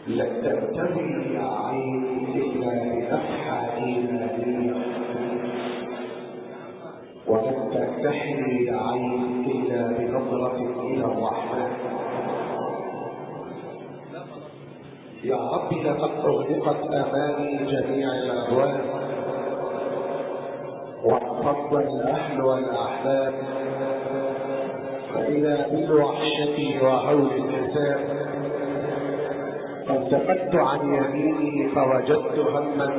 لا تنتهي يا عين إلا بنفحة إيمانية، ولن تنتهي يا عين إلا بنظرة إلى الرحمن. يا رب لقد أغلقت أمامي جميع الأبواب، وانفض الأهل والأحباب، فإذا بالوحشة وهول الحساب فالتفت عن يميني فوجدت هما،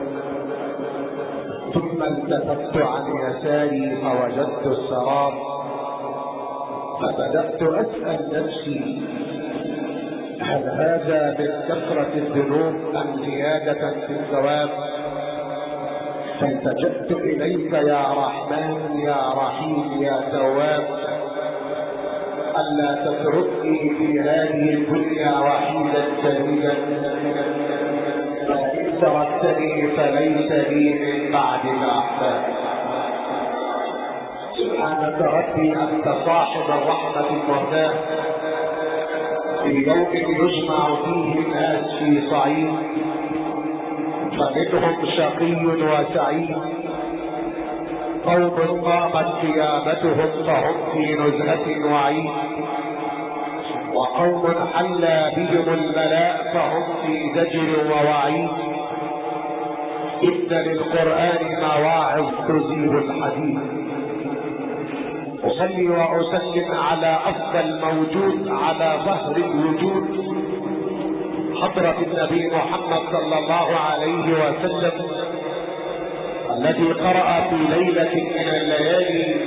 ثم التفت عن يساري فوجدت السراب، فبدأت أسأل نفسي هل هذا من كثرة الذنوب أم زيادة في الثواب؟ فالتجأت إليك يا رحمن يا رحيم يا تواب، ألا تتركني في هذه الدنيا وحيدا سبيلا، فإن تركتني فليس لي من بعدك أحباب. سبحانك ربي أنت صاحب الرحمة المهداة، في يوم يجمع فيه الناس في صعيد، فمنهم شقي وسعيد، قوم قامت قيامتهم فهم في نزهة وعيد، وقوم حلى بهم البلاء فهم في زجر ووعيد. إن للقرآن مواعظ تزيل الحديث. أصلي وأسلم على أفضل موجود على ظهر الوجود، حضرة النبي محمد صلى الله عليه وسلم، الذي قرأ في ليلة من الليالي: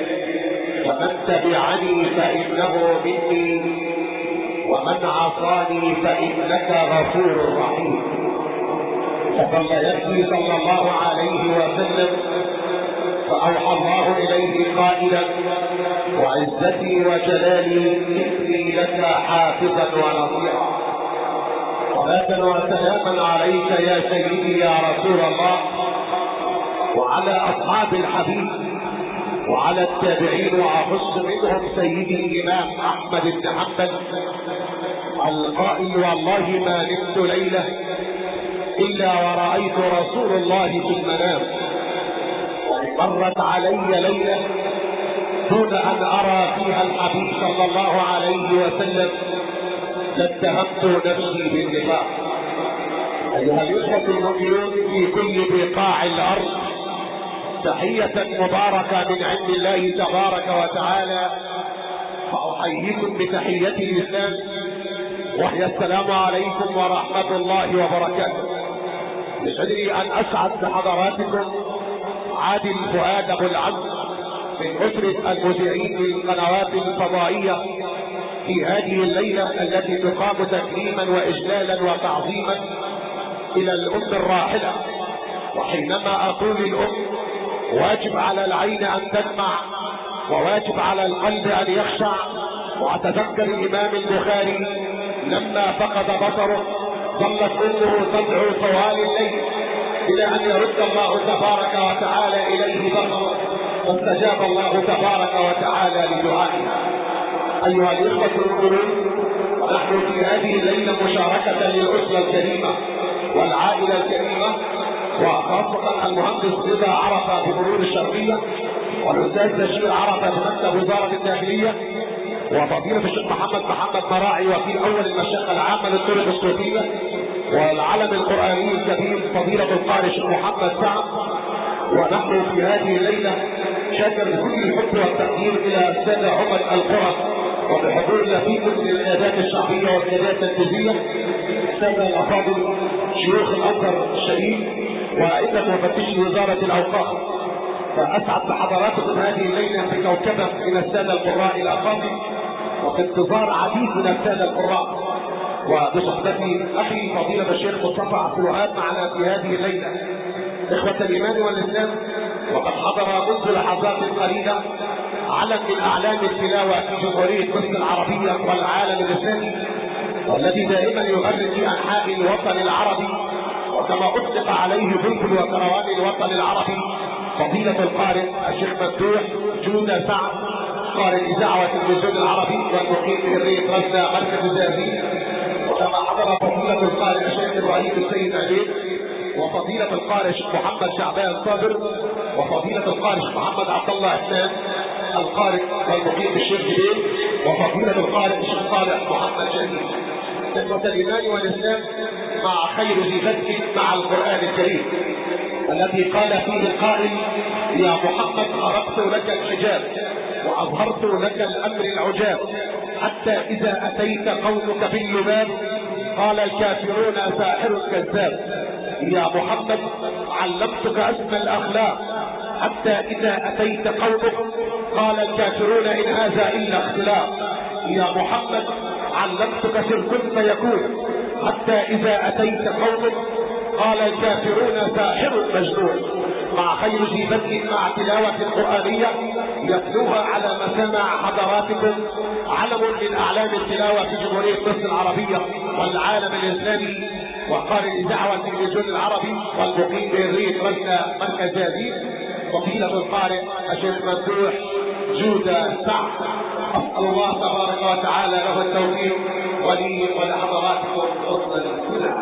فمن تبعني فإنه مني ومن عصاني فإنك غفور رحيم. فظل يبكي صلى الله عليه وسلم، فأوحى الله إليه قائلا: وعزتي وجلالي إني لك حافظا ونصيرا. صلاة وسلاما عليك يا سيدي يا رسول الله، وعلى أصحاب الحبيب، وعلى التابعين، وأخص منهم سيدي الإمام أحمد بن حنبل القائل: والله ما نمت ليلة إلا ورأيت رسول الله في المنام، ومرت علي ليلة دون أن أرى فيها الحبيب صلى الله عليه وسلم لاتهمت نفسي بالنفاق. أيها الإخوة المؤمنون في كل بقاع الأرض، تحية مباركة من عند الله تبارك وتعالى، فأحييكم بتحية الإسلام، وهي السلام عليكم ورحمة الله وبركاته. يسعدني أن أسعد بحضراتكم عادل فؤاد أبو العبد من أسرة المذيعين للقنوات الفضائية في هذه الليلة التي تقام تكريما وإجلالا وتعظيما إلى الأم الراحلة. وحينما أقول الأم، واجب على العين أن تدمع، وواجب على القلب أن يخشع. وأتذكر الإمام البخاري لما فقد بصره ظلت أمه تدعو طوال الليل إلى أن يرد الله تبارك وتعالى إليه بصره، فاستجاب الله تبارك وتعالى لدعائها. أيها الإخوة المؤمنون، ونحن في هذه الليلة مشاركة للأسرة الكريمة والعائلة الكريمة، وخاصة المهندس رضا عرفة بمرور الشرقية، والأستاذ بشير عرفة بمكتب وزارة الداخلية، وفضيلة الشيخ محمد مراعي وكيل أول المشيخة العامة للطرق الصوفية، والعلم القرآني الكبير فضيلة القارئ الشيخ محمد سعد. ونحن في هذه الليلة شاكر بكل الحب والتقدير إلى السادة عمد القرى، وبحضور لفيف للقيادات الشعبية والقيادات التنفيذية، السادة الأفاضل شيوخ الأزهر الشريف وأئمة مفتشي وزارة الأوقاف. فأسعد بحضراتكم هذه الليلة بكوكبة من السادة القراء الأفاضل، وفي انتظار عديد من السادة القراء، وبصحبتي أخي فضيلة الشيخ مصطفى عبد الوهاب معنا في هذه الليلة. إخوة الإيمان والإسلام، وقد حضر منذ لحظات قليلة علم من أعلام التلاوة في جمهورية مصر العربية والعالم الإسلامي، والذي دائما يغرد في أنحاء الوطن العربي، وكما أطلق عليه بلبل وكروان الوطن العربي فضيلة القارئ الشيخ مفتوح جودة سعد، قارئ الإذاعة والتلفزيون العربي والمقيم في قرية غزة مركز الزقازيق. وكما حضر فضيلة القارئ الشيخ ابراهيم السيد عبيد، وفضيلة القارئ الشيخ محمد شعبان صابر، وفضيلة القارئ الشيخ محمد عبد الله عثمان القارئ والمقيم الشيخ جبيل، وفضيلة القارئ الشيخ صالح محمد شريف. إخوة الإيمان والإسلام، مع خير ذي فتح مع القرآن الكريم الذي قال فيه القائل: يا محمد خرقت لك الحجاب وأظهرت لك الأمر العجاب، حتى إذا أتيت قومك باللباب قال الكافرون ساحر كذاب. يا محمد علمتك أسمى الأخلاق، حتى إذا أتيت قومك قال الكافرون إن هذا إلا اختلاق. يا محمد علمتك سر فيكون، حتى إذا أتيت قومك قال الكافرون ساحر مجنون. مع خير ذي فتح مع تلاوة قرآنية يتلوها على مسامع حضراتكم علم من أعلام التلاوة في جمهورية مصر العربية والعالم الإسلامي، وقارئ الإذاعة والتلفزيون العربي، والمقيم بالريف مركز زازيل، وفضيلة القارئ الشيخ ممدوح جودة سعد. أسأل الله تبارك وتعالى له التوفيق ولي ولحضراتكم حسن الاستماع.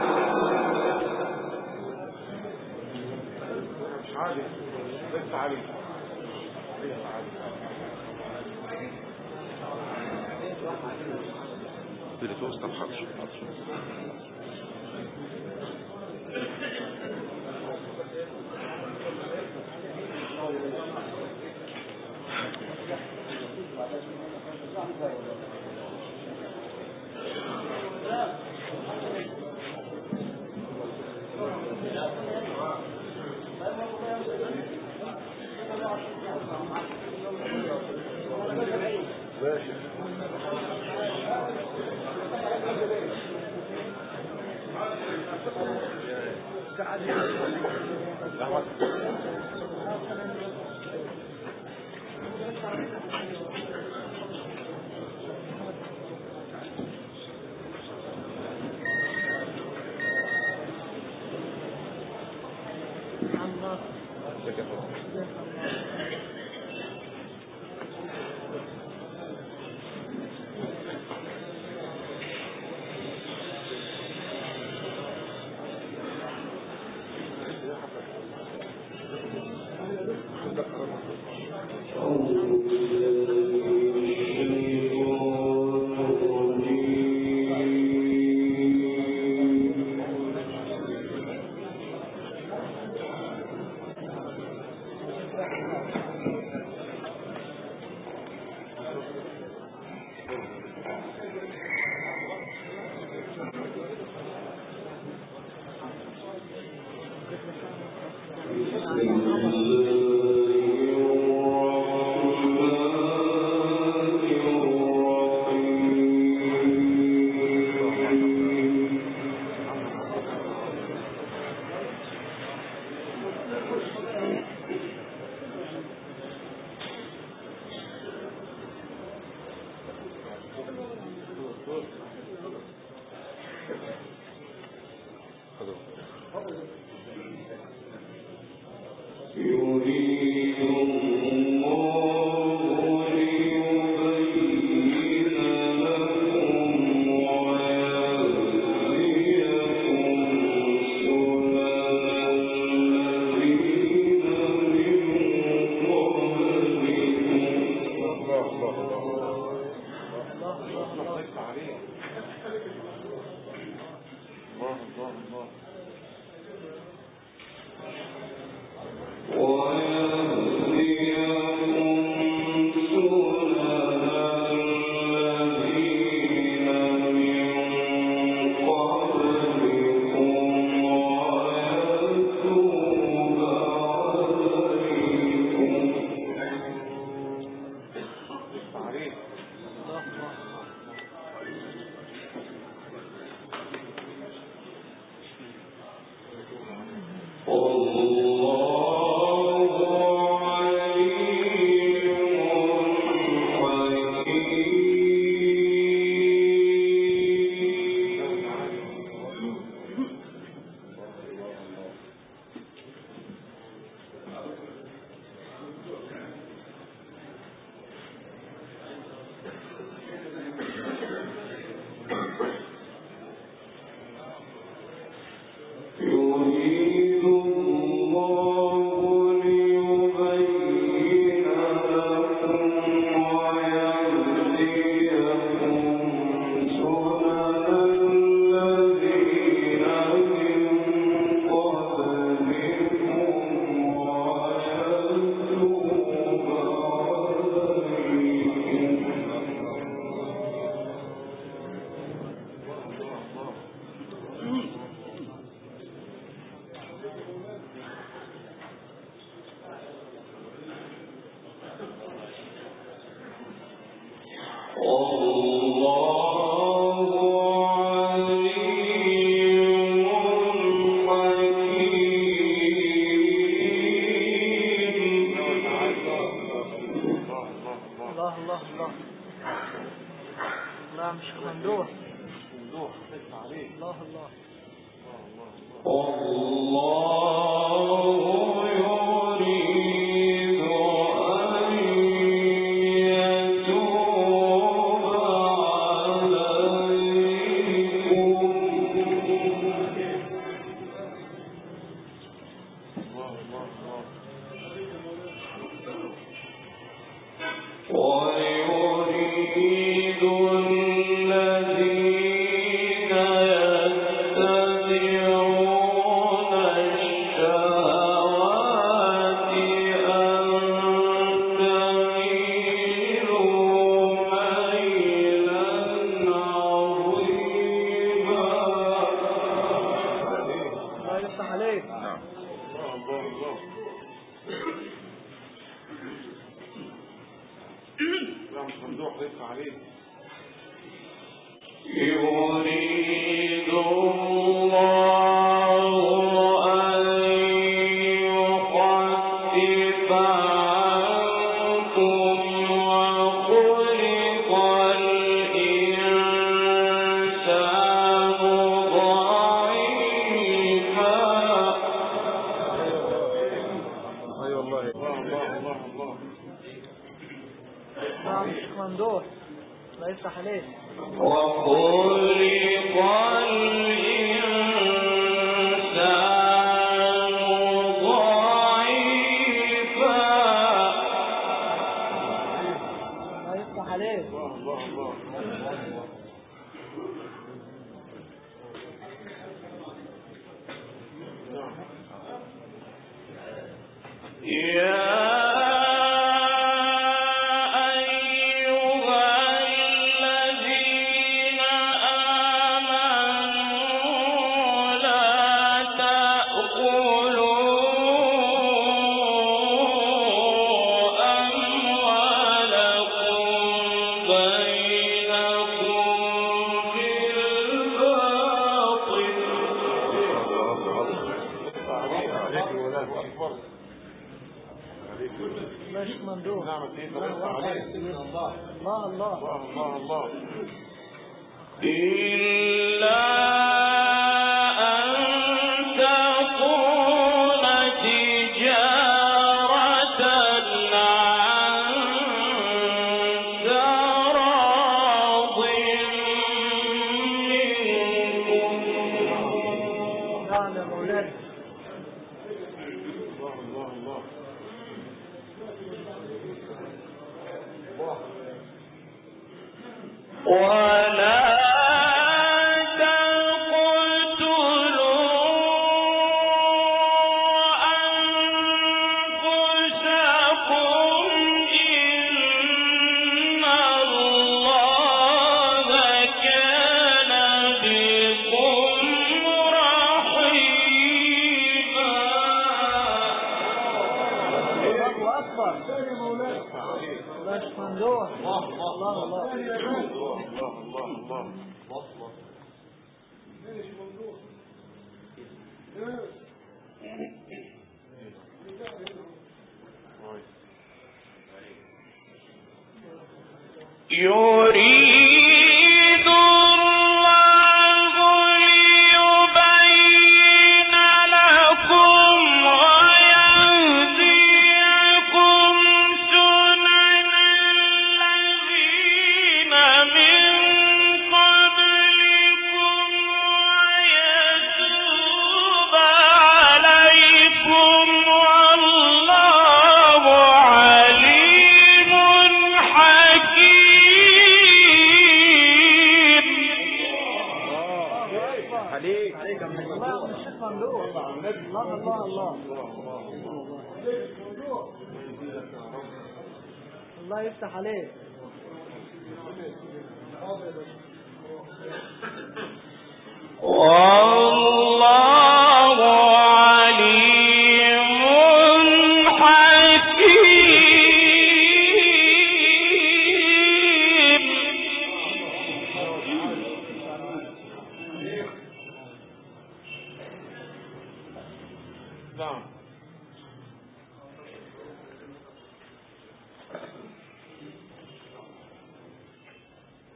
الله يفتح عليك.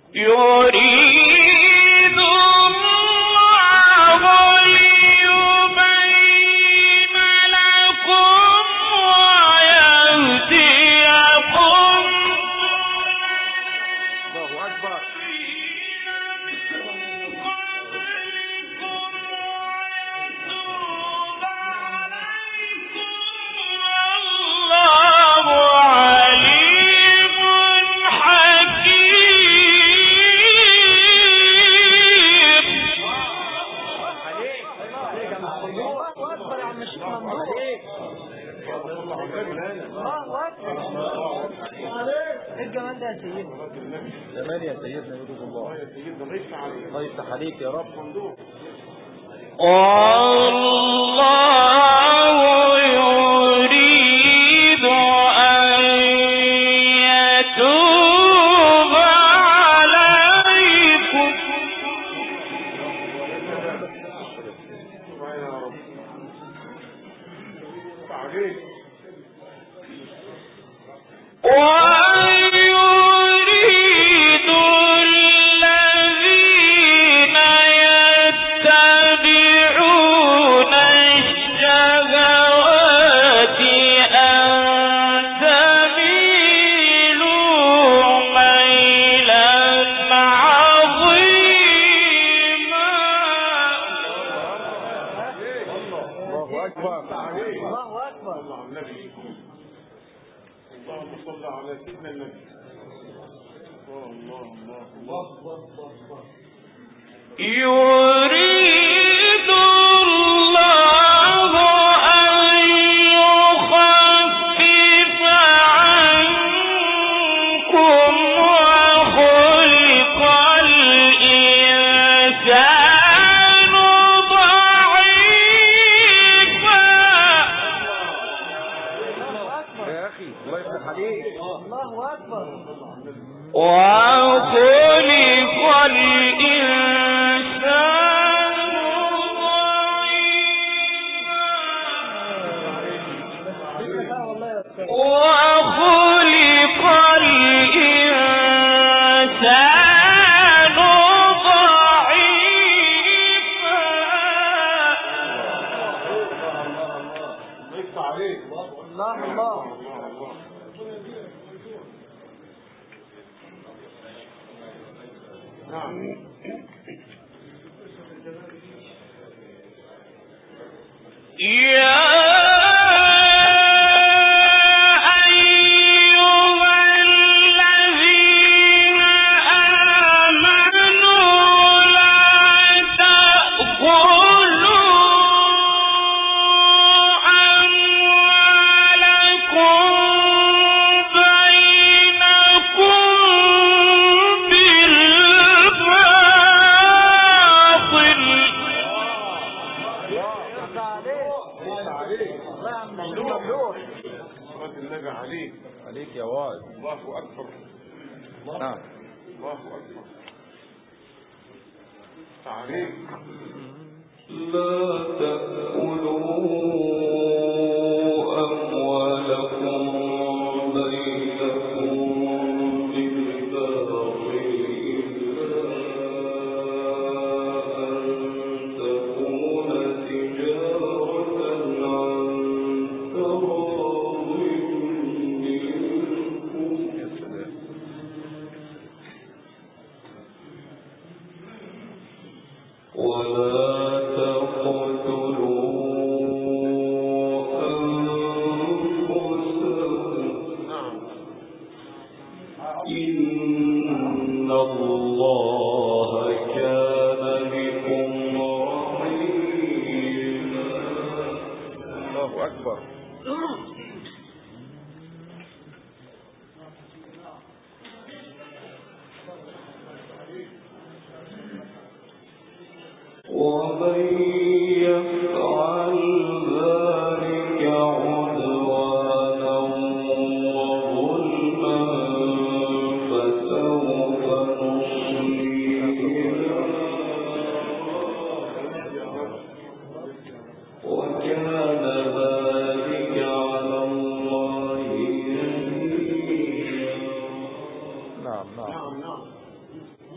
يريد الله ليبين لكم ويهديكم. الله أكبر. زمان يا سيدنا يقول الله. يا سيدنا الله يفتح عليك يا رب. والله يريد أن يتوب عليكم. يريد الله أن يخفف عنكم وخلق الإنسان ضعيفا. يا أخي الله يفتح عليك. الله أكبر. وخلق الإنسان ضعيفا. وخلق الإنسان ضعيفا. الله. عليك يا واد. الله أكبر. نعم. الله أكبر. تعليق. لا تأكلوا أموالكم بينكم بالباطل إلا أن تكون تجارة عن تراض منكم. ولا تقتلوا أنفسكم. إن الله كان بكم رحيما. الله أكبر. ومن يفعل ذلك عدوانا وظلما فسوف نصليه وكان ذلك على الله يسيرا. نعم.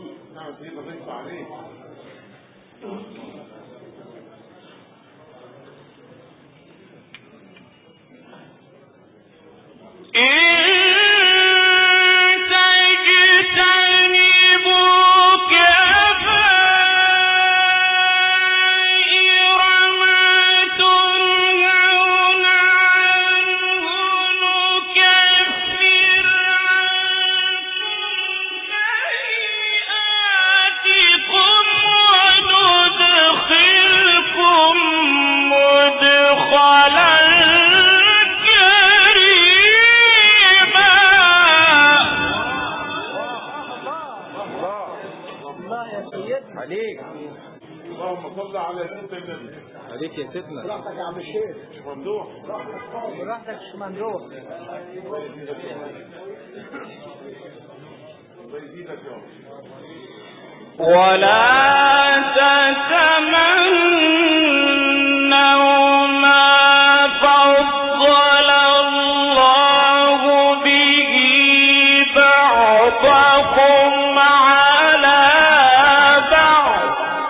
عليك يا سيدنا. براحتك يا عم الشيخ. مش ممدوح. براحتك مش ممدوح. ولا تتمنوا ما فضل الله به بعضكم على بعض.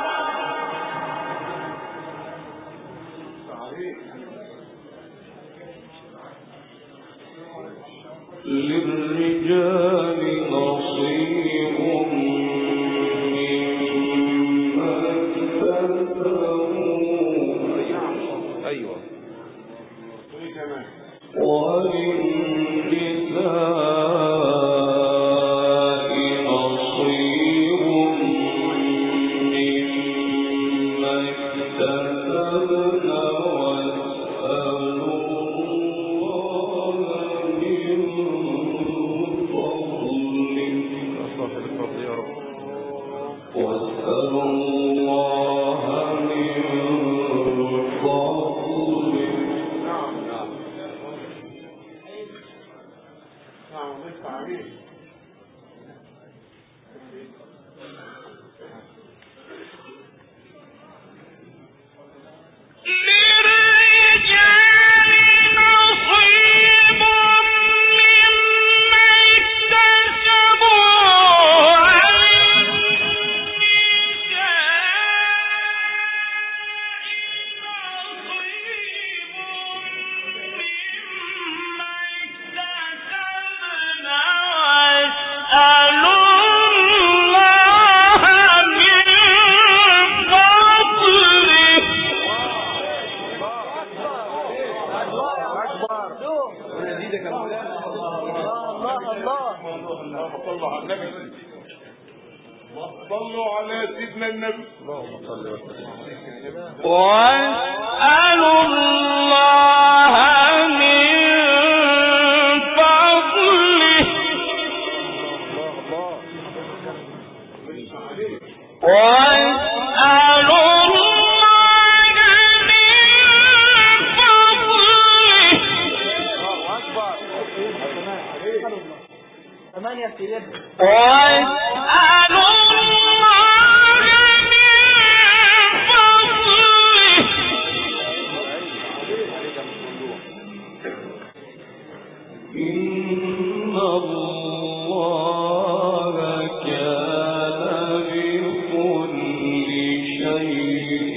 للرجال نصيب مما اكتسبوا. ايوه. وللنساء نصيب مما اكتسبن واسألوا الله من فضله. نعم نعم صلوا على سيدنا النبي. اللهم صل وسلم. واسألوا الله من فضله. واسألوا الله من فضله. كمان يا سيدنا. واسألوا إن الله كان بكل شيء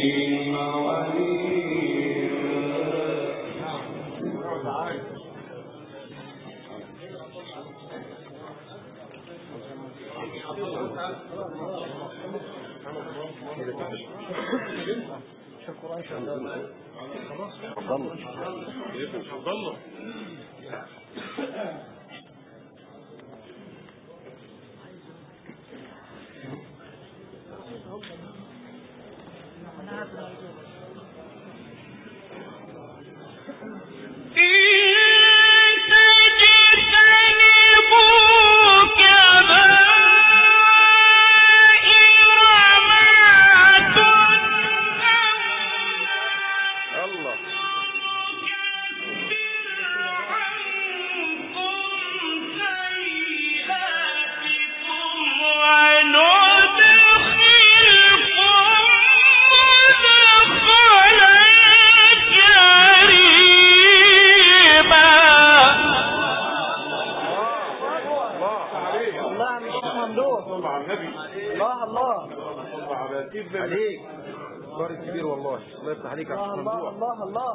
الله الله عليك بارك كبير والله. الله يفتح عليك يا الله الله الله الله.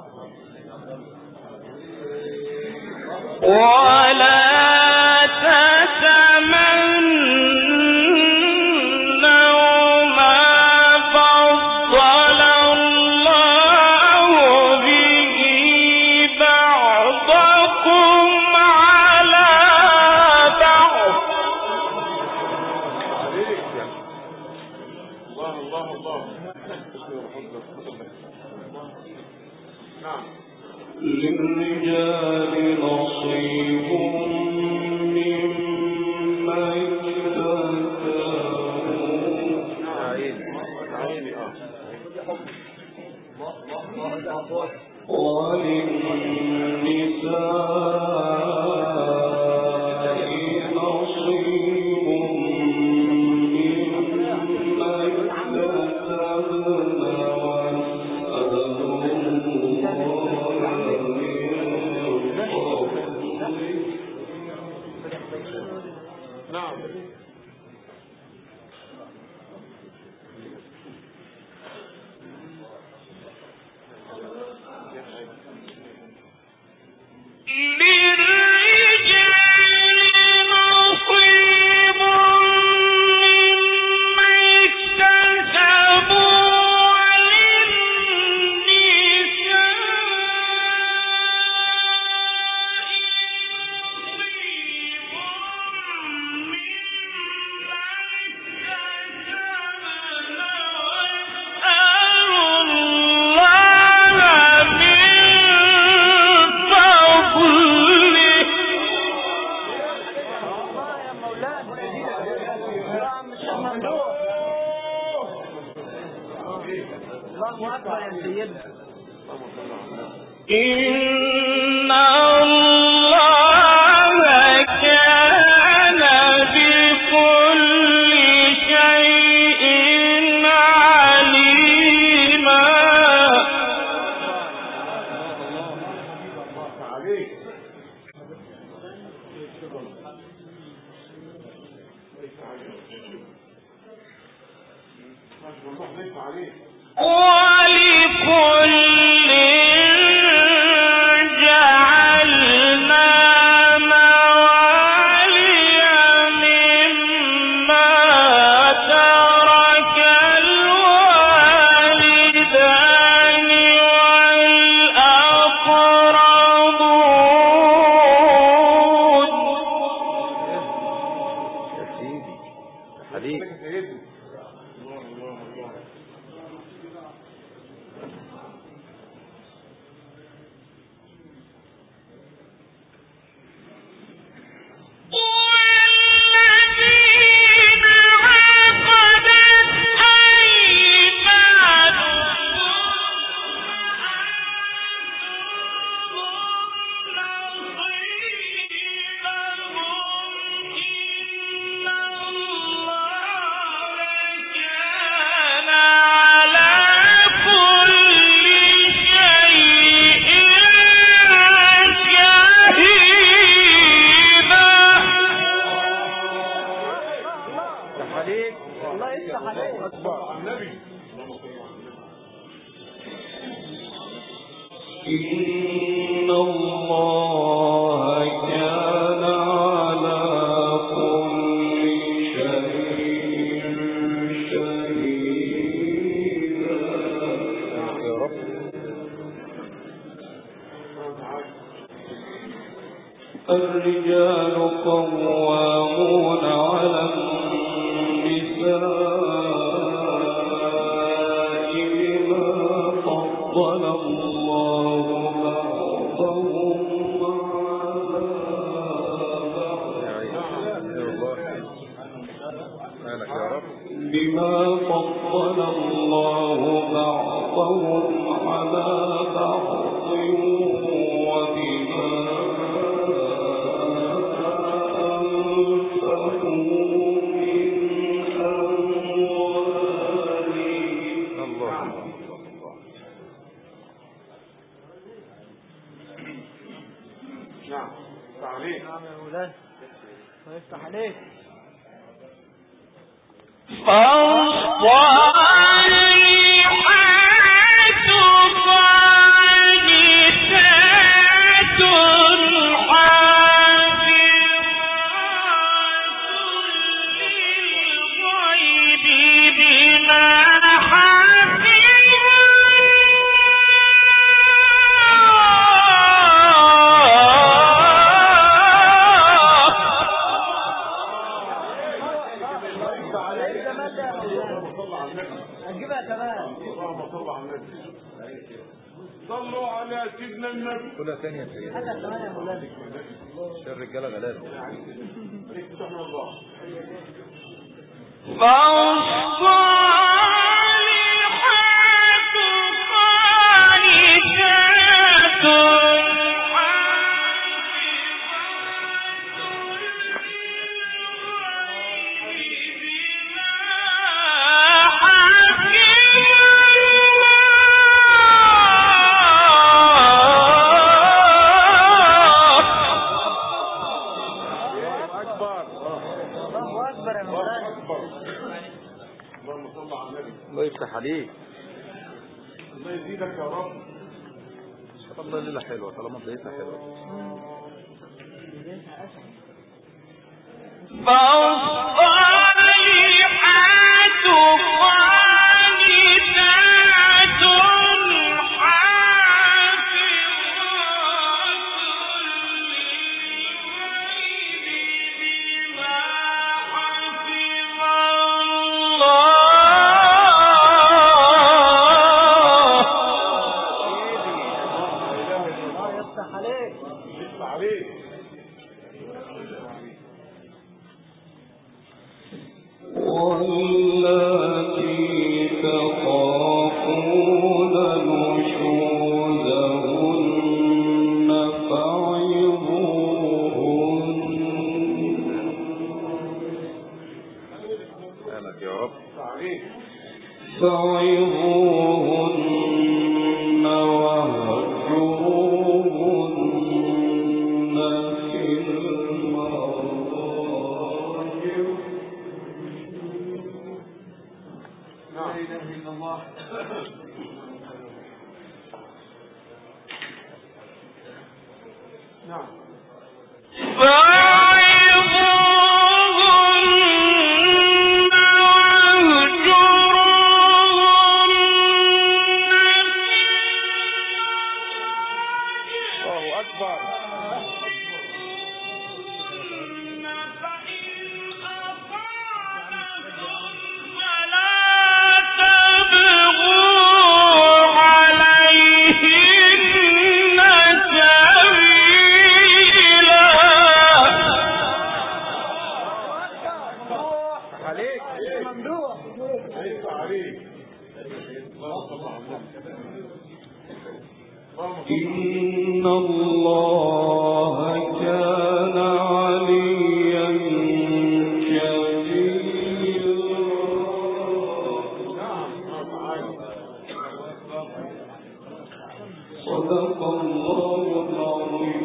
ولا تتمنوا ما فضل الله به بعضكم على بعض. الله الله الله. نعم. للرجال نصيب مما وللنساء نصيب مما اكتسبن نعم. إن الله كان بكل شيء عليما. ولكل جعلنا موالي مما ترك الوالدان والأقربون. يا سيدي حبيبي. إن الله كان على كل شيء شهيدا. يا رب. الرجال قوامون على النساء بما فضل الله بعضهم على بعض وبما أنفقوا من أموالهم. نعم. تعليق. نعم يا مولانا. الله يفتح عليك. صلوا على سيدنا النبي. كلها ثانية سيدنا. حتى كمان يا مولانا. شر الرجالة غلابة. سبحان الله. الله يفتح عليك. الله يزيدك يا رب. ان شاء الله الليله حلوه طالما بدايتها حلوه. إن الله كان عليا كبيرا. صدق الله العظيم.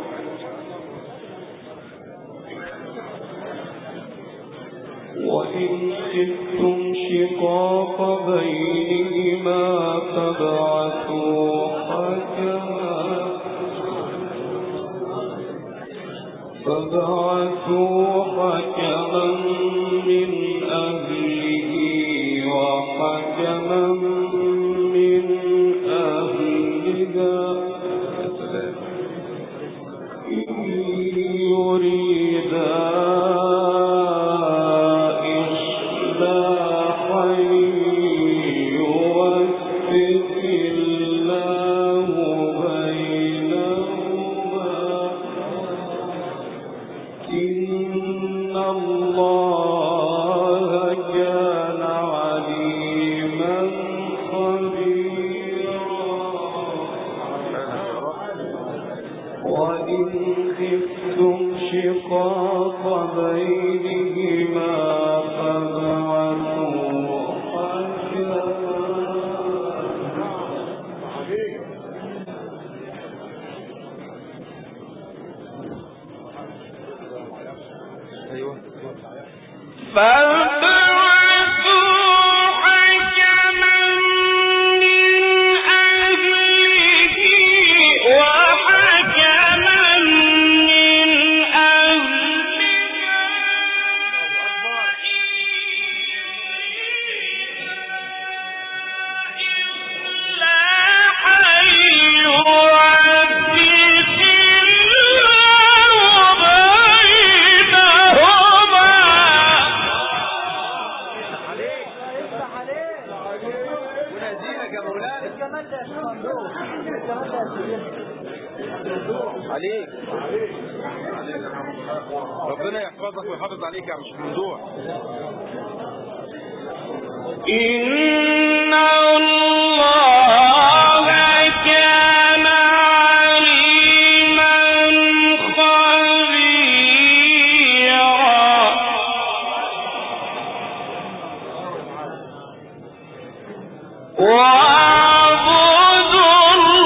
وإن خفتم شقاق بينهما فابعثوا حكما من أهله وحكما من أهلها إن يريدا إصلاحا يوفق الله بينهما إن الله كان عليما عليك يا مولانا. الجمال ده يا شيخ ممدوح، الجمال ده يا سيدنا. عليك ربنا يحفظك ويحافظ عليك يا مش ممدوح. إن الله كان عليما خبيرا. واعبدوا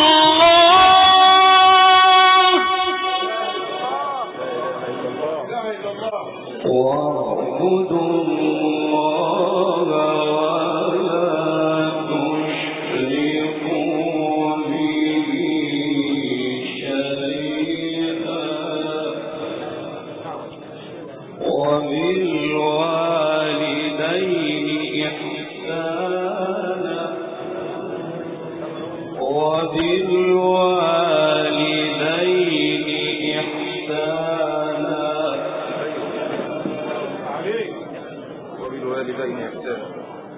الله ولا تشركوا به شيئا وبالوالدين إحسانا وبالوالدين إحسانا.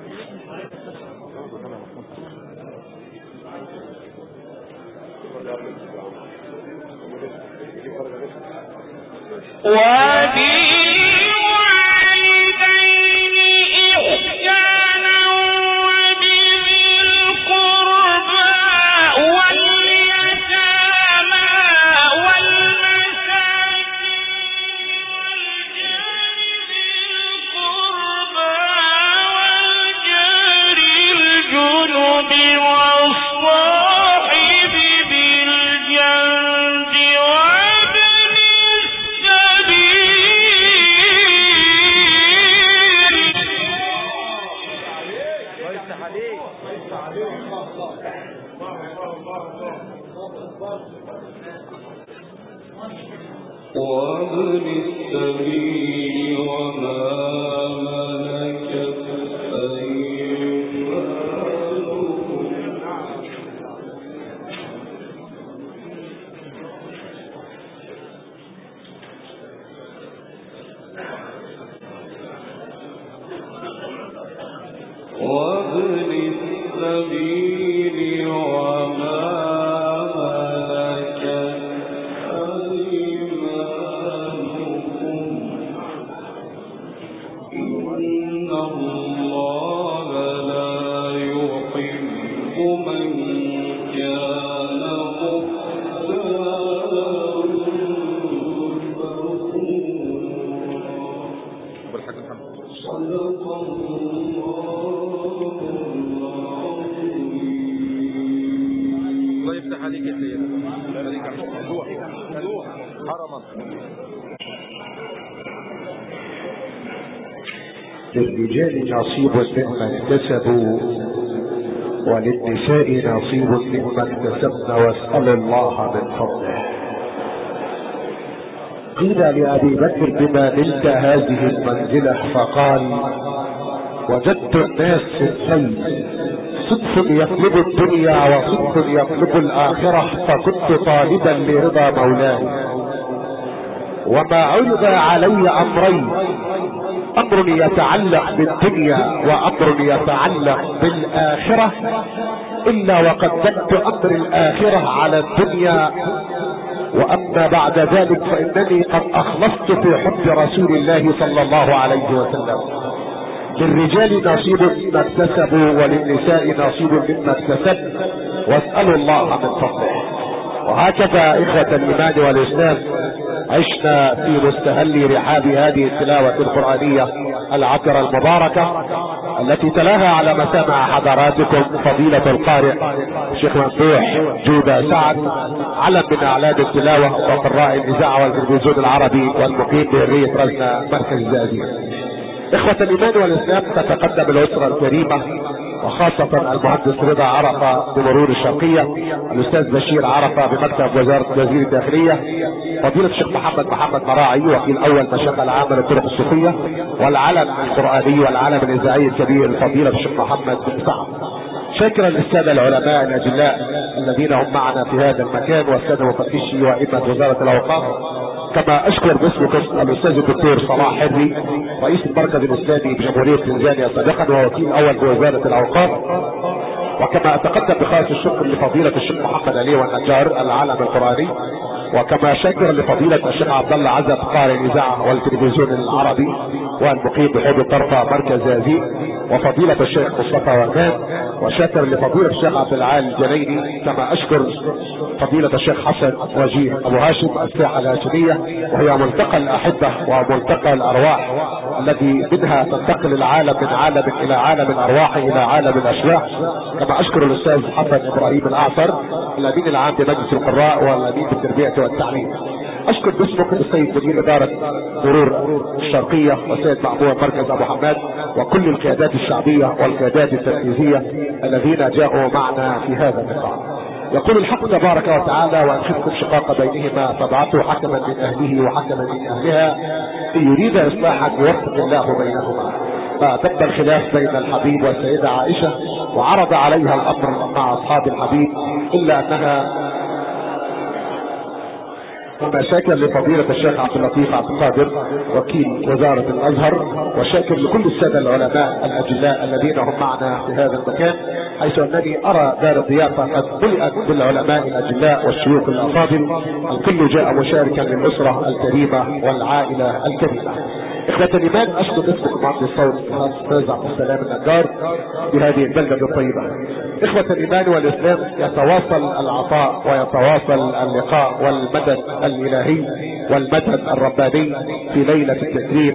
وابن السبيل وما ملكت أيمانكم. وابن السبيل وما للرجال نصيب مما اكتسبوا وللنساء نصيب مما اكتسبن واسألوا الله من فضله. قيل لأبي بكر بما نلت هذه المنزلة فقال وجدت الناس صنفين، صنف يطلب الدنيا وصنف يطلب الآخرة، فكنت طالبا لرضا مولاي. وما عرض علي أمرين، أمر يتعلق بالدنيا وأمر يتعلق بالآخرة، إلا وقدمت أمر الآخرة على الدنيا. وأما بعد ذلك فإنني قد أخلصت في حب رسول الله صلى الله عليه وسلم. للرجال نصيب مما اكتسبوا وللنساء نصيب مما اكتسبن واسألوا الله من فضله. وهكذا إخوة الإيمان والإسلام عشنا في مستهل رحاب هذه التلاوة القرآنية العطرة المباركة التي تلاها على مسامع حضراتكم فضيلة القارئ الشيخ ممدوح جودة سعد، علم من أعلام التلاوة وقراء الإذاعة والتلفزيون العربي والمقيم بهرية رزنة مركز الزقازيق. إخوة الإيمان والإسلام، تتقدم الأسرة الكريمة وخاصة المهندس رضا عرفة بمرور الشرقية، الأستاذ بشير عرفة بمكتب وزارة وزير الداخلية، فضيلة الشيخ محمد مراعي وكيل أول مشاغل العامة للطرق الصوفية، والعلم القرآني والعلم الإذاعي الكبير فضيلة الشيخ محمد بن سعد. شكرا للسادة العلماء الأجلاء الذين هم معنا في هذا المكان، والسادة مفتشي وأئمة وزارة الأوقاف، كما أشكر باسمكم الأستاذ الدكتور صلاح حري رئيس المركز الإسلامي بجمهورية تنزانيا سابقا ووكيل أول بوزارة الأوقاف، وكما اتقدم بخالص الشكر لفضيلة الشيخ محمد علي والنجار العالم القرآني، وكما شكر لفضيلة الشيخ عبد الله عزت قارئ الاذاعة والتلفزيون العربي والمقيم بحوض الطرفة مركز زازي، وفضيلة الشيخ مصطفى وهمان، وشكر لفضيلة الشيخ عبد العال الجنيني، كما اشكر فضيلة الشيخ حسن وجيه ابو هاشم الساحة الهاشمية، وهي ملتقى الاحبة وملتقى الارواح الذي منها تنتقل العالم من عالم الى عالم الارواح الى عالم الاشباح. كما اشكر الاستاذ حسن ابراهيم الاعصر الامين العام بمجلس القراء والامين بالتربية والتعليم. اشكر باسمك السيد مدير ادارة مرور الشرقية والسيد مأمور مركز ابو حماد وكل القيادات الشعبية والقيادات التنفيذية الذين جاءوا معنا في هذا اللقاء. يقول الحق تبارك وتعالى: وان خفتم شقاق بينهما فابعثوا حكما من اهله وحكما من اهلها ان يريد اصلاحا يوفق الله بينهما. فدب الخلاف بين الحبيب والسيدة عائشة وعرض عليها الامر مع اصحاب الحبيب، الا انها وما شاكر لفضيلة الشيخ عبد اللطيف عبد القادر وكيل وزارة الازهر، وشاكر لكل السادة العلماء الاجلاء الذين هم معنا في هذا المكان، حيث انني ارى دار الضيافة قد ملئت بالعلماء الاجلاء والشيوخ الافاضل، الكل جاء مشاركا للاسرة الكريمة والعائلة الكريمة. اخوة الايمان، اشكر اسمكم عبد الصوت الاستاذ عبد السلام النجار بهذه البلدة الطيبة. اخوة الايمان والاسلام، يتواصل العطاء ويتواصل اللقاء والمدد الالهي والمدد الرباني في ليلة التكريم